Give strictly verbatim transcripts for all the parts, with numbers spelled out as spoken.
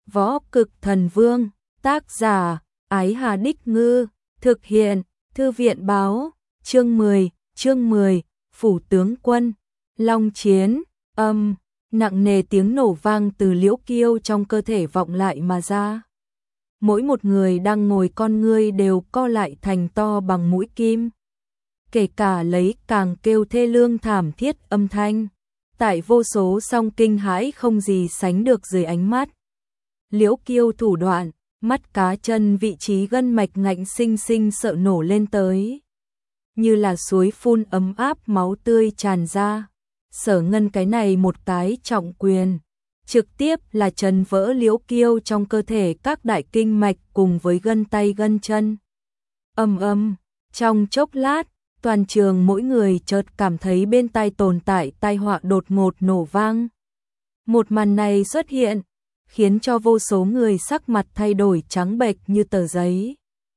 Võ Cực Thần Vương, tác giả, Ái Hà Đích Ngư, thực hiện, Thư viện báo, chương mười, chương mười, Phủ tướng quân, Long chiến, âm, nặng nề tiếng nổ vang từ Liễu Kiêu trong cơ thể vọng lại mà ra. Mỗi một người đang ngồi con ngươi đều co lại thành to bằng mũi kim. Kể cả lấy càng kêu thê lương thảm thiết âm thanh. Tại vô số song kinh hãi không gì sánh được dưới ánh mắt. Liễu Kiêu thủ đoạn, mắt cá chân vị trí gân mạch ngạnh sinh sinh sợ nổ lên tới. Như là suối phun ấm áp máu tươi tràn ra. Sở Ngân cái này một cái trọng quyền. Trực tiếp là trần vỡ Liễu Kiêu trong cơ thể các đại kinh mạch cùng với gân tay gân chân. Âm âm, trong chốc lát, toàn trường mỗi người chợt cảm thấy bên tai tồn tại tai họa đột ngột nổ vang. Một màn này xuất hiện, khiến cho vô số người sắc mặt thay đổi trắng bệch như tờ giấy.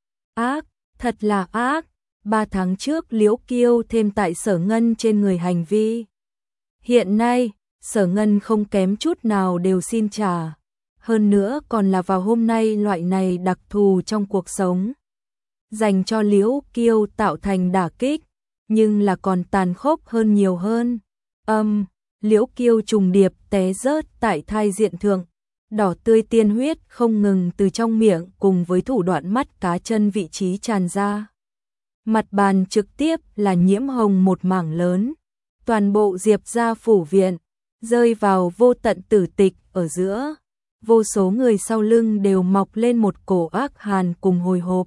Ác, thật là ác, ba tháng trước Liễu Kiêu thêm tại Sở Ngân trên người hành vi. Hiện nay, Sở Ngân không kém chút nào đều xin trả. Hơn nữa còn là vào hôm nay loại này đặc thù trong cuộc sống. Dành cho Liễu Kiêu tạo thành đả kích, nhưng là còn tàn khốc hơn nhiều hơn. Âm, Liễu Kiêu trùng điệp té rớt tại thai diện thượng, đỏ tươi tiên huyết không ngừng từ trong miệng cùng với thủ đoạn mắt cá chân vị trí tràn ra. Mặt bàn trực tiếp là nhiễm hồng một mảng lớn, toàn bộ Diệp gia phủ viện, rơi vào vô tận tử tịch ở giữa. Vô số người sau lưng đều mọc lên một cổ ác hàn cùng hồi hộp.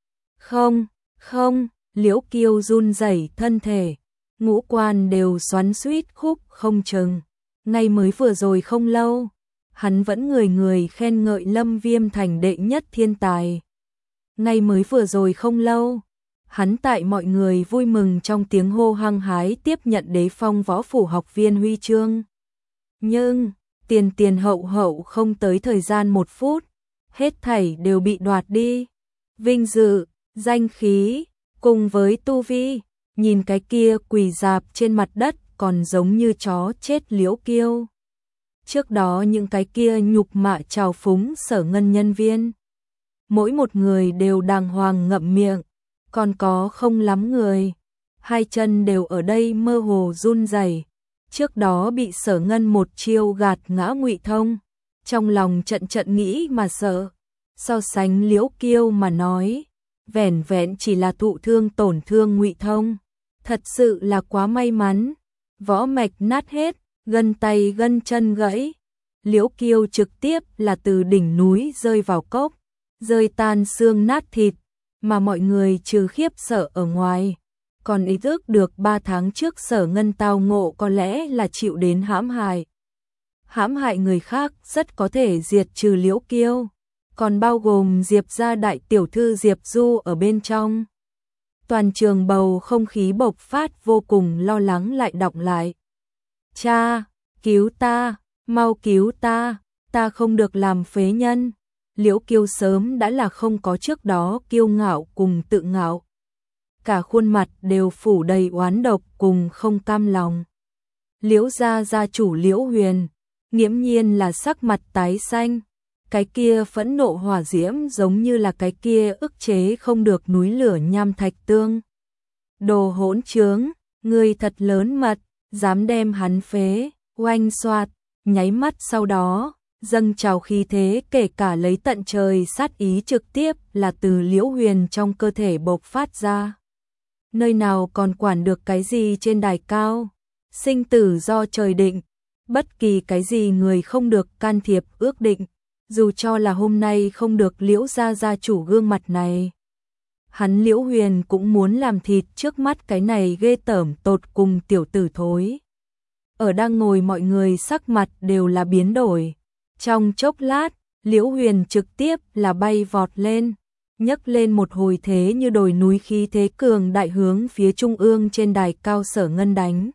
Không, không, Liễu Kiêu run rẩy thân thể, ngũ quan đều xoắn xuýt khúc không chừng. Ngay mới vừa rồi không lâu, hắn vẫn người người khen ngợi Lâm Viêm thành đệ nhất thiên tài. Ngay mới vừa rồi không lâu, hắn tại mọi người vui mừng trong tiếng hô hăng hái tiếp nhận đế phong võ phủ học viên huy chương. Nhưng, tiền tiền hậu hậu không tới thời gian một phút, hết thảy đều bị đoạt đi. Vinh dự, danh khí, cùng với tu vi, nhìn cái kia quỳ rạp trên mặt đất còn giống như chó chết Liễu Kiêu. Trước đó những cái kia nhục mạ trào phúng Sở Ngân nhân viên. Mỗi một người đều đàng hoàng ngậm miệng, còn có không lắm người. Hai chân đều ở đây mơ hồ run rẩy. Trước đó bị Sở Ngân một chiêu gạt ngã Ngụy Thông, trong lòng trận trận nghĩ mà sợ. So sánh Liễu Kiêu mà nói, vẻn vẹn chỉ là thụ thương tổn thương Ngụy Thông, thật sự là quá may mắn. Võ mạch nát hết, gân tay gân chân gãy. Liễu Kiêu trực tiếp là từ đỉnh núi rơi vào cốc, rơi tan xương nát thịt, mà mọi người trừ khiếp sợ ở ngoài, còn ý thức được ba tháng trước Sở Ngân tao ngộ có lẽ là chịu đến hãm hại. Hãm hại người khác rất có thể diệt trừ Liễu Kiêu, còn bao gồm Diệp gia đại tiểu thư Diệp Du ở bên trong. Toàn trường bầu không khí bộc phát vô cùng lo lắng lại đọng lại. Cha, cứu ta, mau cứu ta, ta không được làm phế nhân. Liễu Kiêu sớm đã là không có trước đó kiêu ngạo cùng tự ngạo. Cả khuôn mặt đều phủ đầy oán độc cùng không cam lòng. Liễu gia gia chủ Liễu Huyền, nghiễm nhiên là sắc mặt tái xanh. Cái kia phẫn nộ hỏa diễm giống như là cái kia ức chế không được núi lửa nham thạch tương. Đồ hỗn trướng, ngươi thật lớn mật, dám đem hắn phế, oanh xoạt, nháy mắt sau đó, dâng trào khí thế kể cả lấy tận trời sát ý trực tiếp là từ Liễu Huyền trong cơ thể bộc phát ra. Nơi nào còn quản được cái gì trên đài cao, sinh tử do trời định, bất kỳ cái gì người không được can thiệp ước định, dù cho là hôm nay không được Liễu gia gia chủ gương mặt này. Hắn Liễu Huyền cũng muốn làm thịt trước mắt cái này ghê tởm tột cùng tiểu tử thối. Ở đang ngồi mọi người sắc mặt đều là biến đổi. Trong chốc lát, Liễu Huyền trực tiếp là bay vọt lên, nhấc lên một hồi thế như đồi núi khí thế cường đại hướng phía trung ương trên đài cao Sở Ngân đánh.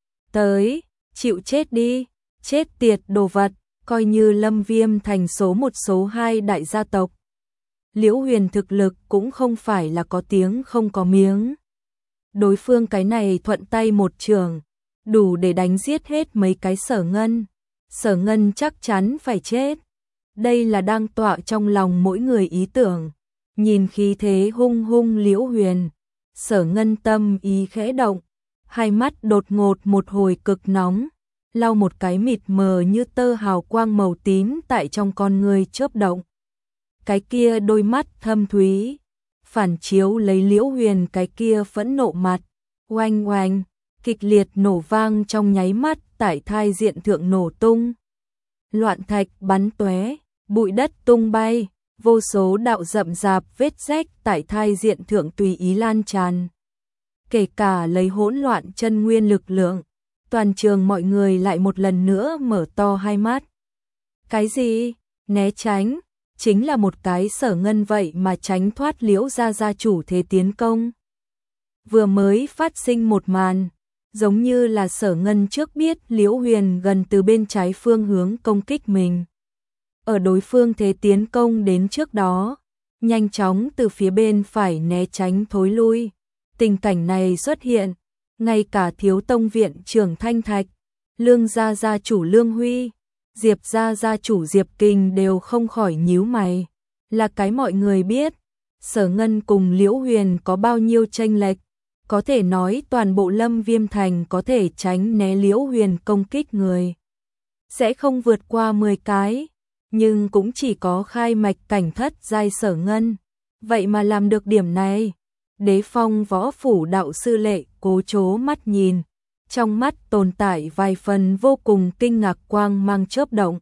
Tới, chịu chết đi, chết tiệt đồ vật, coi như Lâm Viêm thành số một số hai đại gia tộc. Liễu Huyền thực lực cũng không phải là có tiếng không có miếng. Đối phương cái này thuận tay một trường, đủ để đánh giết hết mấy cái Sở Ngân. Sở Ngân chắc chắn phải chết. đây là đang tọa trong lòng mỗi người ý tưởng. Nhìn khí thế hung hung Liễu Huyền, Sở Ngân tâm ý khẽ động, hai mắt đột ngột một hồi cực nóng, lau một cái mịt mờ như tơ hào quang màu tím tại trong con người chớp động. Cái kia đôi mắt thâm thúy, phản chiếu lấy Liễu Huyền cái kia phẫn nộ mặt, oanh oanh, kịch liệt nổ vang trong nháy mắt tại thai diện thượng nổ tung. Loạn thạch bắn tóe, bụi đất tung bay, vô số đạo rậm rạp vết rách tại thai diện thượng tùy ý lan tràn. Kể cả lấy hỗn loạn chân nguyên lực lượng, toàn trường mọi người lại một lần nữa mở to hai mắt. Cái gì? Né tránh? Chính là một cái Sở Ngân vậy mà tránh thoát Liễu gia gia chủ thế tiến công. Vừa mới phát sinh một màn, giống như là Sở Ngân trước biết Liễu Huyền gần từ bên trái phương hướng công kích mình. Ở đối phương thế tiến công đến trước đó, nhanh chóng từ phía bên phải né tránh thối lui. Tình cảnh này xuất hiện, ngay cả thiếu tông viện trưởng Thanh Thạch, Lương gia gia chủ Lương Huy, Diệp gia gia chủ Diệp Kình đều không khỏi nhíu mày. Là cái mọi người biết, Sở Ngân cùng Liễu Huyền có bao nhiêu chênh lệch, có thể nói toàn bộ Lâm Viêm Thành có thể tránh né Liễu Huyền công kích người. Sẽ không vượt qua mười cái, nhưng cũng chỉ có khai mạch cảnh thất giai Sở Ngân. Vậy mà làm được điểm này, Đế Phong võ phủ đạo sư Lệ cố chố mắt nhìn, trong mắt tồn tại vài phần vô cùng kinh ngạc quang mang chớp động.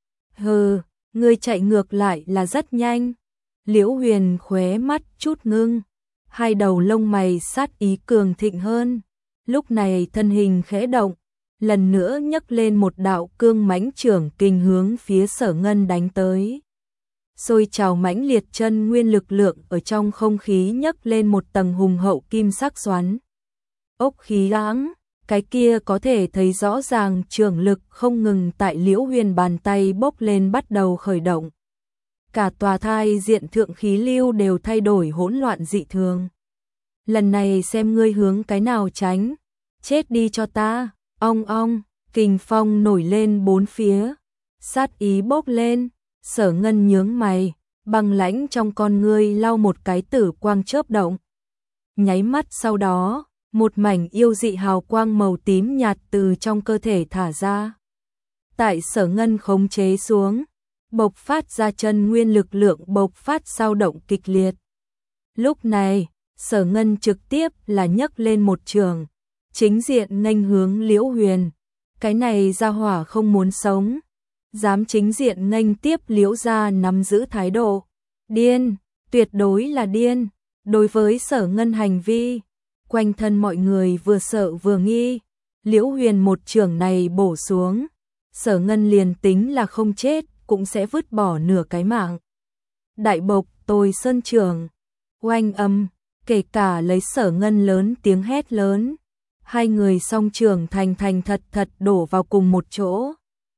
Hừ, ngươi chạy ngược lại là rất nhanh. Liễu Huyền khóe mắt chút ngưng, hai đầu lông mày sát ý cường thịnh hơn. Lúc này thân hình khẽ động, lần nữa nhấc lên một đạo cương mãnh trưởng kình hướng phía Sở Ngân đánh tới. Xôi trào mãnh liệt chân nguyên lực lượng ở trong không khí nhấc lên một tầng hùng hậu kim sắc xoắn. Ốc khí lãng, cái kia có thể thấy rõ ràng trường lực không ngừng tại Liễu Huyền bàn tay bốc lên bắt đầu khởi động. Cả tòa thai diện thượng khí lưu đều thay đổi hỗn loạn dị thường. Lần này xem ngươi hướng cái nào tránh, chết đi cho ta. Ong ong, kình phong nổi lên bốn phía, sát ý bốc lên. Sở Ngân nhướng mày, băng lãnh trong con ngươi lau một cái tử quang chớp động. Nháy mắt sau đó, một mảnh yêu dị hào quang màu tím nhạt từ trong cơ thể thả ra. Tại Sở Ngân khống chế xuống, bộc phát ra chân nguyên lực lượng bộc phát sao động kịch liệt. Lúc này, Sở Ngân trực tiếp là nhấc lên một trường, chính diện nghênh hướng Liễu Huyền. Cái này ra hỏa không muốn sống, dám chính diện nghênh tiếp Liễu gia nắm giữ thái độ. Điên, tuyệt đối là điên. Đối với Sở Ngân hành vi, quanh thân mọi người vừa sợ vừa nghi. Liễu Huyền một trường này bổ xuống, Sở Ngân liền tính là không chết cũng sẽ vứt bỏ nửa cái mạng. Đại bộc tôi sơn trường, oanh âm, kể cả lấy Sở Ngân lớn tiếng hét lớn. Hai người song trường thành thành thật thật đổ vào cùng một chỗ.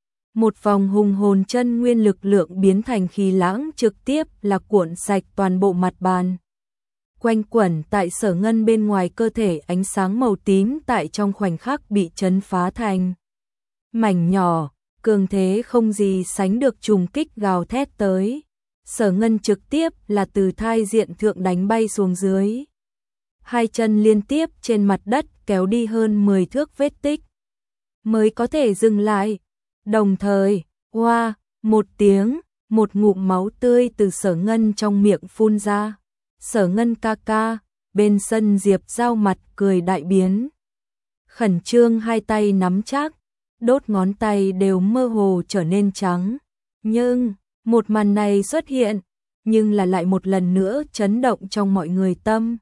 Một vòng hùng hồn chân nguyên lực lượng biến thành khí lãng trực tiếp là cuộn sạch toàn bộ mặt bàn. Quanh quẩn tại Sở Ngân bên ngoài cơ thể ánh sáng màu tím tại trong khoảnh khắc bị chấn phá thành mảnh nhỏ, cường thế không gì sánh được trùng kích gào thét tới. Sở Ngân trực tiếp là từ thai diện thượng đánh bay xuống dưới. Hai chân liên tiếp trên mặt đất kéo đi hơn mười thước vết tích, mới có thể dừng lại. Đồng thời, oa, một tiếng, một ngụm máu tươi từ Sở Ngân trong miệng phun ra. Sở Ngân ca ca, bên sân Diệp Giao mặt cười đại biến. Khẩn trương hai tay nắm chắc, đốt ngón tay đều mơ hồ trở nên trắng. Nhưng, một màn này xuất hiện, nhưng là lại một lần nữa chấn động trong mọi người tâm.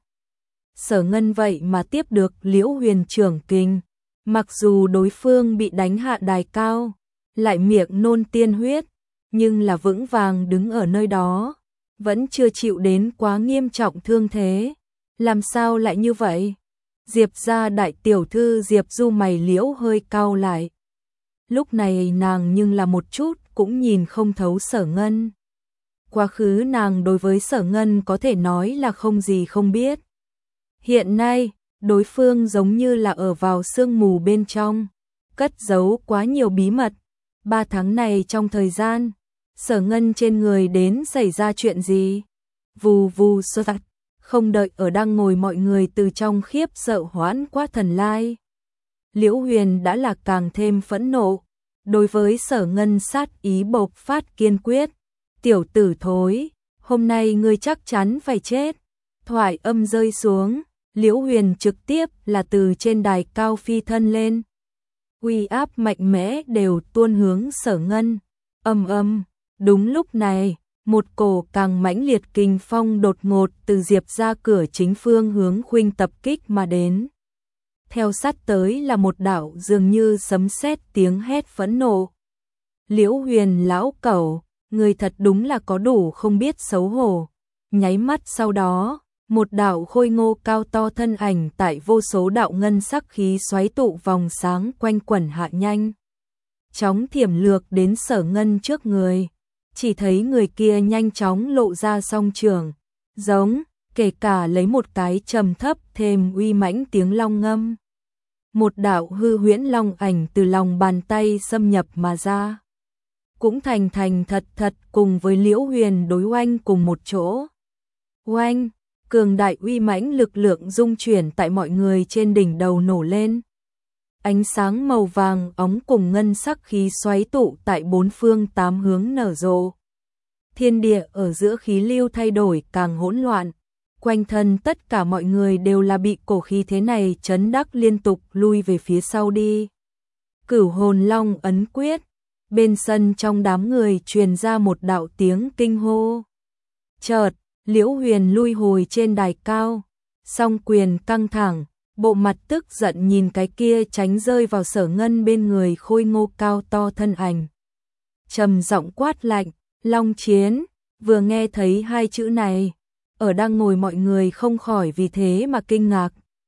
Sở Ngân vậy mà tiếp được Liễu Huyền trưởng kình, mặc dù đối phương bị đánh hạ đài cao, lại miệng nôn tiên huyết, nhưng là vững vàng đứng ở nơi đó, vẫn chưa chịu đến quá nghiêm trọng thương thế. Làm sao lại như vậy? Diệp gia đại tiểu thư Diệp Du mày liễu hơi cau lại. Lúc này nàng nhưng là một chút cũng nhìn không thấu Sở Ngân. Quá khứ nàng đối với Sở Ngân có thể nói là không gì không biết. Hiện nay, đối phương giống như là ở vào sương mù bên trong, cất giấu quá nhiều bí mật. Ba tháng này trong thời gian, Sở Ngân trên người đến xảy ra chuyện gì? Vù vù sơ tạch, không đợi ở đang ngồi mọi người từ trong khiếp sợ hoãn qua thần lai. Liễu Huyền đã là càng thêm phẫn nộ, đối với Sở Ngân sát ý bộc phát kiên quyết. Tiểu tử thối, hôm nay ngươi chắc chắn phải chết. Thoại âm rơi xuống, Liễu Huyền trực tiếp là từ trên đài cao phi thân lên. Uy áp mạnh mẽ đều tuôn hướng Sở Ngân. Âm âm, đúng lúc này, một cổ càng mãnh liệt kinh phong đột ngột từ Diệp ra cửa chính phương hướng khuynh tập kích mà đến. Theo sát tới là một đạo dường như sấm sét tiếng hét phẫn nộ. Liễu Huyền lão cẩu, người thật đúng là có đủ không biết xấu hổ. Nháy mắt sau đó, một đạo khôi ngô cao to thân ảnh tại vô số đạo ngân sắc khí xoáy tụ vòng sáng quanh quẩn hạ nhanh. Chóng thiểm lược đến Sở Ngân trước người. Chỉ thấy người kia nhanh chóng lộ ra song trường, giống, kể cả lấy một cái trầm thấp thêm uy mãnh tiếng long ngâm. Một đạo hư huyễn long ảnh từ lòng bàn tay xâm nhập mà ra. Cũng thành thành thật thật cùng với Liễu Huyền đối oanh cùng một chỗ. Oanh, cường đại uy mãnh lực lượng dung chuyển tại mọi người trên đỉnh đầu nổ lên. Ánh sáng màu vàng óng cùng ngân sắc khí xoáy tụ tại bốn phương tám hướng nở rộ. Thiên địa ở giữa khí lưu thay đổi càng hỗn loạn. Quanh thân tất cả mọi người đều là bị cổ khí thế này chấn đắc liên tục lui về phía sau đi. Cửu hồn long ấn quyết. Bên sân trong đám người truyền ra một đạo tiếng kinh hô. Chợt, Liễu Huyền lui hồi trên đài cao. Song quyền căng thẳng. Bộ mặt tức giận nhìn cái kia tránh rơi vào Sở Ngân bên người khôi ngô cao to thân ảnh. Trầm giọng quát lạnh, Long Chiến, vừa nghe thấy hai chữ này, ở đang ngồi mọi người không khỏi vì thế mà kinh ngạc.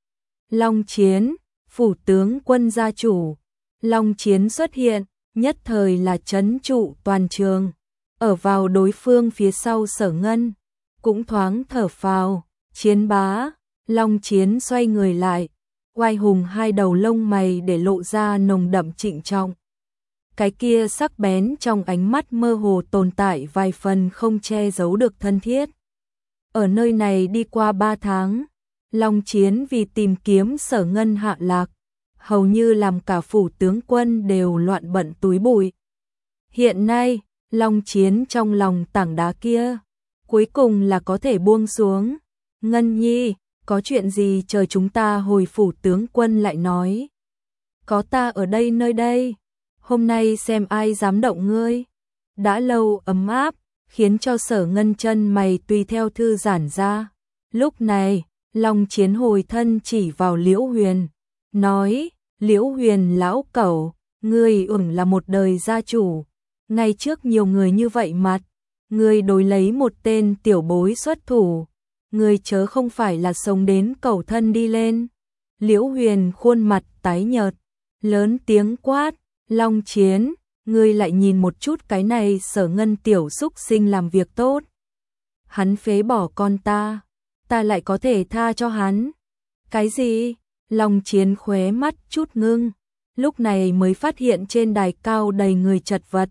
Long Chiến, phủ tướng quân gia chủ, Long Chiến xuất hiện, nhất thời là trấn trụ toàn trường, ở vào đối phương phía sau Sở Ngân, cũng thoáng thở phào, Chiến bá. Long Chiến xoay người lại, oai hùng hai đầu lông mày để lộ ra nồng đậm trịnh trọng. Cái kia sắc bén trong ánh mắt mơ hồ tồn tại vài phần không che giấu được thân thiết. Ở nơi này đi qua ba tháng, Long Chiến vì tìm kiếm Sở Ngân hạ lạc, hầu như làm cả phủ tướng quân đều loạn bận túi bụi. Hiện nay, Long Chiến trong lòng tảng đá kia, cuối cùng là có thể buông xuống. Ngân Nhi, có chuyện gì chờ chúng ta hồi phủ tướng quân lại nói. Có ta ở đây nơi đây, hôm nay xem ai dám động ngươi. Đã lâu ấm áp, khiến cho Sở Ngân chân mày tùy theo thư giãn ra. Lúc này, Long Chiến hồi thân chỉ vào Liễu Huyền, nói, Liễu Huyền lão cẩu, ngươi ủng là một đời gia chủ. Ngay trước nhiều người như vậy mặt, ngươi đối lấy một tên tiểu bối xuất thủ. Người chớ không phải là sống đến cầu thân đi lên. Liễu Huyền khuôn mặt tái nhợt, lớn tiếng quát, Long Chiến, ngươi lại nhìn một chút cái này Sở Ngân tiểu xúc sinh làm việc tốt. Hắn phế bỏ con ta, ta lại có thể tha cho hắn. Cái gì? Long Chiến khóe mắt chút ngưng, lúc này mới phát hiện trên đài cao đầy người chật vật.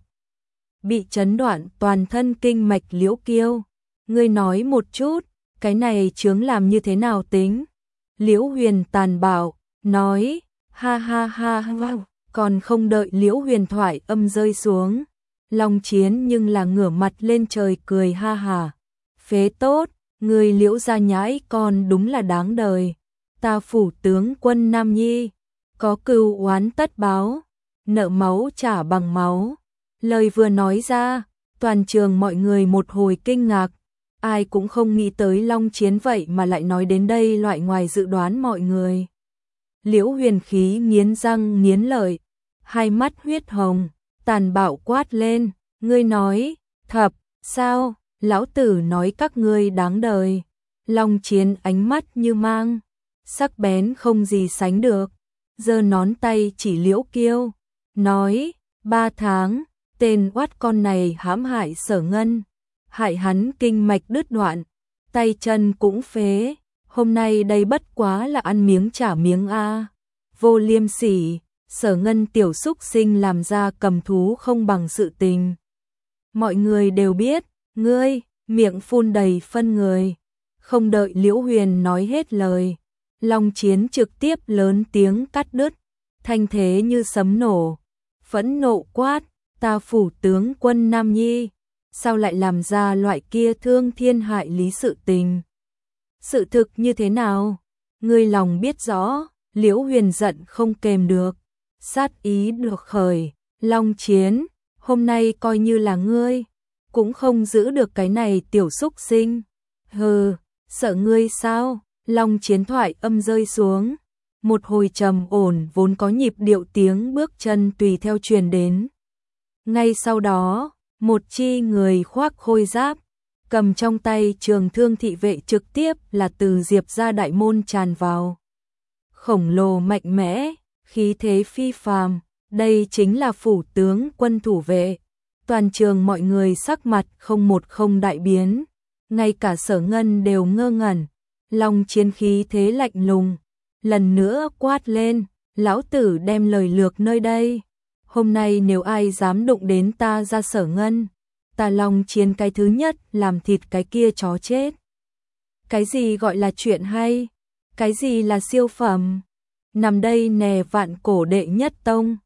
Bị chấn đoạn toàn thân kinh mạch Liễu Kiêu. Ngươi nói một chút. Cái này chướng làm như thế nào tính? Liễu Huyền tàn bạo, nói, ha ha ha ha, còn không đợi Liễu Huyền thoại âm rơi xuống. Long Chiến nhưng là ngửa mặt lên trời cười ha hà. Phế tốt, người Liễu gia nhãi còn đúng là đáng đời. Ta phủ tướng quân Nam Nhi, có cừu oán tất báo, nợ máu trả bằng máu. Lời vừa nói ra, toàn trường mọi người một hồi kinh ngạc. Ai cũng không nghĩ tới Long Chiến vậy mà lại nói đến đây loại ngoài dự đoán mọi người. Liễu Huyền khí nghiến răng nghiến lợi, hai mắt huyết hồng, tàn bạo quát lên, ngươi nói, thập, sao, lão tử nói các ngươi đáng đời. Long Chiến ánh mắt như mang, sắc bén không gì sánh được, giơ nón tay chỉ Liễu Kiêu, nói, ba tháng, tên oát con này hãm hại Sở Ngân. Hại hắn kinh mạch đứt đoạn, tay chân cũng phế, hôm nay đây bất quá là ăn miếng trả miếng a. Vô liêm sỉ, Sở Ngân tiểu xúc sinh làm ra cầm thú không bằng sự tình. mọi người đều biết, ngươi, miệng phun đầy phân người. Không đợi Liễu Huyền nói hết lời, Long Chiến trực tiếp lớn tiếng cắt đứt, thanh thế như sấm nổ, phẫn nộ quát, ta phủ tướng quân Nam Nhi, sao lại làm ra loại kia thương thiên hại lý sự tình? Sự thực như thế nào? Ngươi lòng biết rõ. Liễu Huyền giận không kềm được, sát ý được khởi, Long Chiến, hôm nay coi như là ngươi, cũng không giữ được cái này tiểu xúc sinh. Hừ, sợ ngươi sao? Long Chiến thoại âm rơi xuống, một hồi trầm ổn vốn có nhịp điệu tiếng bước chân tùy theo truyền đến. Ngay sau đó, một chi người khoác khôi giáp, cầm trong tay trường thương thị vệ trực tiếp là từ Diệp gia đại môn tràn vào. Khổng lồ mạnh mẽ, khí thế phi phàm, đây chính là phủ tướng quân thủ vệ. Toàn trường mọi người sắc mặt không một không đại biến, ngay cả Sở Ngân đều ngơ ngẩn. Long Chiến khí thế lạnh lùng, lần nữa quát lên, lão tử đem lời lược nơi đây. Hôm nay nếu ai dám đụng đến ta ra Sở Ngân, ta Long Chiến cái thứ nhất làm thịt cái kia chó chết. Cái gì gọi là chuyện hay? Cái gì là siêu phẩm? Nằm đây nè vạn cổ đệ nhất tông,